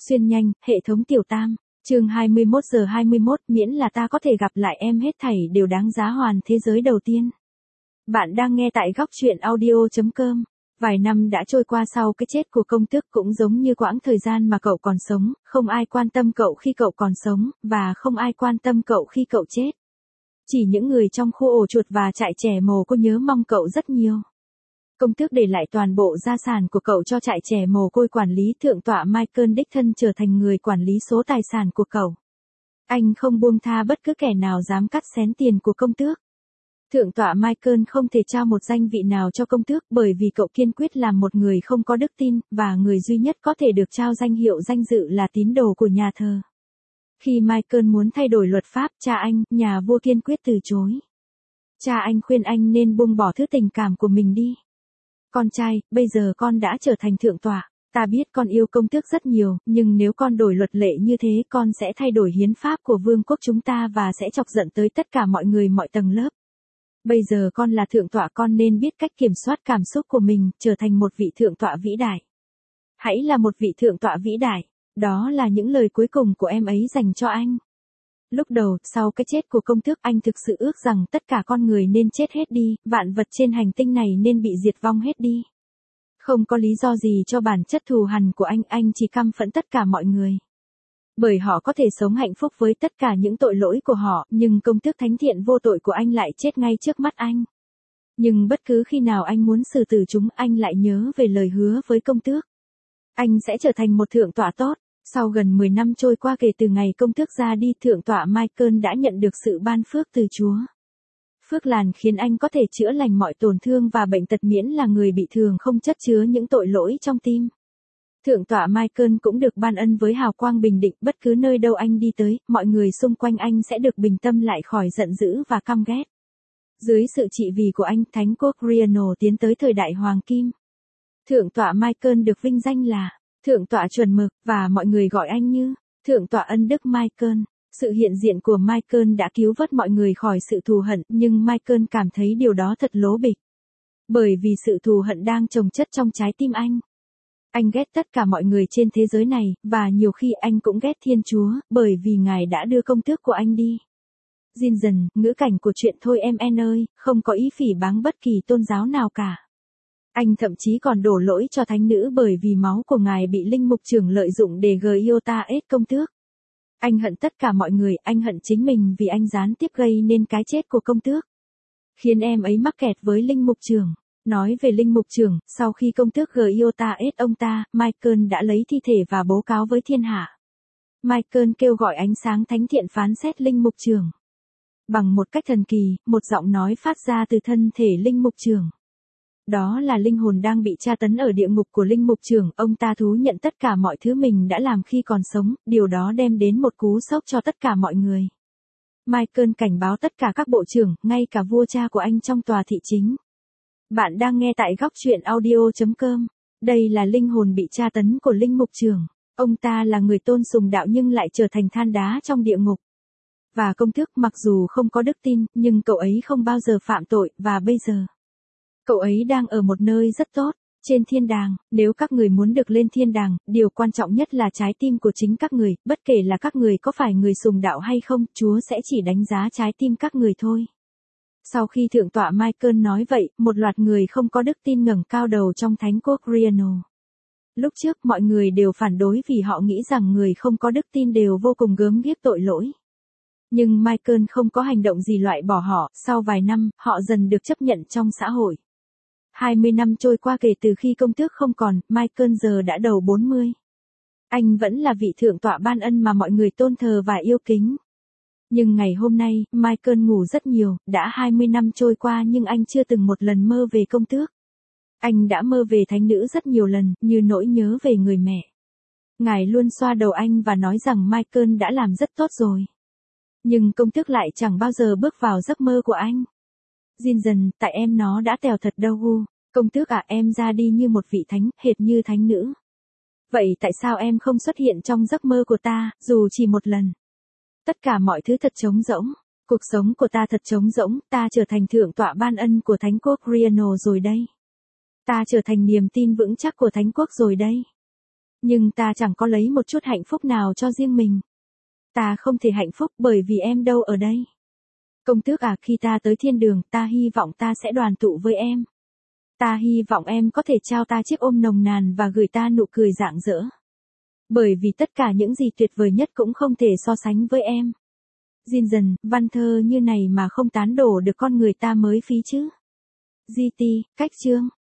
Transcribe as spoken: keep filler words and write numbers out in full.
Xuyên nhanh, hệ thống tiểu tam. Chương hai mươi mốt giờ hai mươi mốt, miễn là ta có thể gặp lại em hết thảy đều đáng giá hoàn thế giới đầu tiên. Bạn đang nghe tại góc truyện audio chấm com. Vài năm đã trôi qua sau cái chết của công tước cũng giống như quãng thời gian mà cậu còn sống, không ai quan tâm cậu khi cậu còn sống, và không ai quan tâm cậu khi cậu chết. Chỉ những người trong khu ổ chuột và trại trẻ mồ côi nhớ mong cậu rất nhiều. Công tước để lại toàn bộ gia sản của cậu cho trại trẻ mồ côi quản lý. Thượng tọa Michael đích thân trở thành người quản lý số tài sản của cậu. Anh không buông tha bất cứ kẻ nào dám cắt xén tiền của công tước. Thượng tọa Michael không thể trao một danh vị nào cho công tước bởi vì cậu kiên quyết làm một người không có đức tin, và người duy nhất có thể được trao danh hiệu danh dự là tín đồ của nhà thờ. Khi Michael muốn thay đổi luật pháp, cha anh, nhà vua kiên quyết từ chối. Cha anh khuyên anh nên buông bỏ thứ tình cảm của mình đi. Con trai, bây giờ con đã trở thành thượng tọa. Ta biết con yêu công tước rất nhiều, nhưng nếu con đổi luật lệ như thế con sẽ thay đổi hiến pháp của vương quốc chúng ta và sẽ chọc giận tới tất cả mọi người mọi tầng lớp. Bây giờ con là thượng tọa, con nên biết cách kiểm soát cảm xúc của mình, trở thành một vị thượng tọa vĩ đại. Hãy là một vị thượng tọa vĩ đại. Đó là những lời cuối cùng của em ấy dành cho anh. Lúc đầu, sau cái chết của công tước, anh thực sự ước rằng tất cả con người nên chết hết đi, vạn vật trên hành tinh này nên bị diệt vong hết đi. Không có lý do gì cho bản chất thù hằn của anh, anh chỉ căm phẫn tất cả mọi người. Bởi họ có thể sống hạnh phúc với tất cả những tội lỗi của họ, nhưng công tước thánh thiện vô tội của anh lại chết ngay trước mắt anh. Nhưng bất cứ khi nào anh muốn xử tử chúng, anh lại nhớ về lời hứa với công tước. Anh sẽ trở thành một thượng tọa tốt. Sau gần mười năm trôi qua kể từ ngày công tước ra đi, thượng tọa Michael đã nhận được sự ban phước từ Chúa. Phước làn khiến anh có thể chữa lành mọi tổn thương và bệnh tật miễn là người bị thương không chất chứa những tội lỗi trong tim. Thượng tọa Michael cũng được ban ân với hào quang bình định, bất cứ nơi đâu anh đi tới, mọi người xung quanh anh sẽ được bình tâm lại khỏi giận dữ và căm ghét. Dưới sự trị vì của anh, Thánh quốc Riano tiến tới thời đại hoàng kim. Thượng tọa Michael được vinh danh là Thượng tọa chuẩn mực, và mọi người gọi anh như Thượng tọa ân đức Michael. Sự hiện diện của Michael đã cứu vớt mọi người khỏi sự thù hận, nhưng Michael cảm thấy điều đó thật lố bịch. Bởi vì sự thù hận đang chồng chất trong trái tim anh. Anh ghét tất cả mọi người trên thế giới này, và nhiều khi anh cũng ghét Thiên Chúa, bởi vì Ngài đã đưa công tước của anh đi. Diên dần, ngữ cảnh của chuyện thôi em en ơi, không có ý phỉ báng bất kỳ tôn giáo nào cả. Anh thậm chí còn đổ lỗi cho thánh nữ bởi vì máu của ngài bị linh mục trưởng lợi dụng để giota ết công tước. Anh hận tất cả mọi người, anh hận chính mình vì anh gián tiếp gây nên cái chết của công tước. Khiến em ấy mắc kẹt với linh mục trưởng. Nói về linh mục trưởng, sau khi công tước giota ết ông ta, Michael đã lấy thi thể và báo cáo với thiên hạ. Michael kêu gọi ánh sáng thánh thiện phán xét linh mục trưởng. Bằng một cách thần kỳ, một giọng nói phát ra từ thân thể linh mục trưởng. Đó là linh hồn đang bị tra tấn ở địa ngục của linh mục trưởng, ông ta thú nhận tất cả mọi thứ mình đã làm khi còn sống, điều đó đem đến một cú sốc cho tất cả mọi người. Michael cảnh báo tất cả các bộ trưởng, ngay cả vua cha của anh trong tòa thị chính. Bạn đang nghe tại góc truyện audio chấm com. Đây là linh hồn bị tra tấn của linh mục trưởng. Ông ta là người tôn sùng đạo nhưng lại trở thành than đá trong địa ngục. Và công tước mặc dù không có đức tin, nhưng cậu ấy không bao giờ phạm tội, và bây giờ cậu ấy đang ở một nơi rất tốt, trên thiên đàng. Nếu các người muốn được lên thiên đàng, điều quan trọng nhất là trái tim của chính các người, bất kể là các người có phải người sùng đạo hay không, Chúa sẽ chỉ đánh giá trái tim các người thôi. Sau khi thượng tọa Michael nói vậy, một loạt người không có đức tin ngẩng cao đầu trong Thánh quốc Riano. Lúc trước mọi người đều phản đối vì họ nghĩ rằng người không có đức tin đều vô cùng gớm ghiếc tội lỗi. Nhưng Michael không có hành động gì loại bỏ họ, sau vài năm, họ dần được chấp nhận trong xã hội. hai mươi năm trôi qua kể từ khi công tước không còn, Michael giờ đã đầu bốn mươi. Anh vẫn là vị thượng tọa ban ân mà mọi người tôn thờ và yêu kính. Nhưng ngày hôm nay, Michael ngủ rất nhiều, đã hai mươi năm trôi qua nhưng anh chưa từng một lần mơ về công tước. Anh đã mơ về thánh nữ rất nhiều lần, như nỗi nhớ về người mẹ. Ngài luôn xoa đầu anh và nói rằng Michael đã làm rất tốt rồi. Nhưng công tước lại chẳng bao giờ bước vào giấc mơ của anh. Diên dần, tại em nó đã tèo thật đâu gu. Công tước à, em ra đi như một vị thánh, hệt như thánh nữ. Vậy tại sao em không xuất hiện trong giấc mơ của ta, dù chỉ một lần? Tất cả mọi thứ thật trống rỗng. Cuộc sống của ta thật trống rỗng, ta trở thành thượng tọa ban ân của Thánh quốc Riano rồi đây. Ta trở thành niềm tin vững chắc của Thánh quốc rồi đây. Nhưng ta chẳng có lấy một chút hạnh phúc nào cho riêng mình. Ta không thể hạnh phúc bởi vì em đâu ở đây. Công tước à, khi ta tới thiên đường, ta hy vọng ta sẽ đoàn tụ với em. Ta hy vọng em có thể trao ta chiếc ôm nồng nàn và gửi ta nụ cười rạng rỡ. Bởi vì tất cả những gì tuyệt vời nhất cũng không thể so sánh với em. Jin dần, văn thơ như này mà không tán đổ được con người ta mới phí chứ. giê tê, cách chương.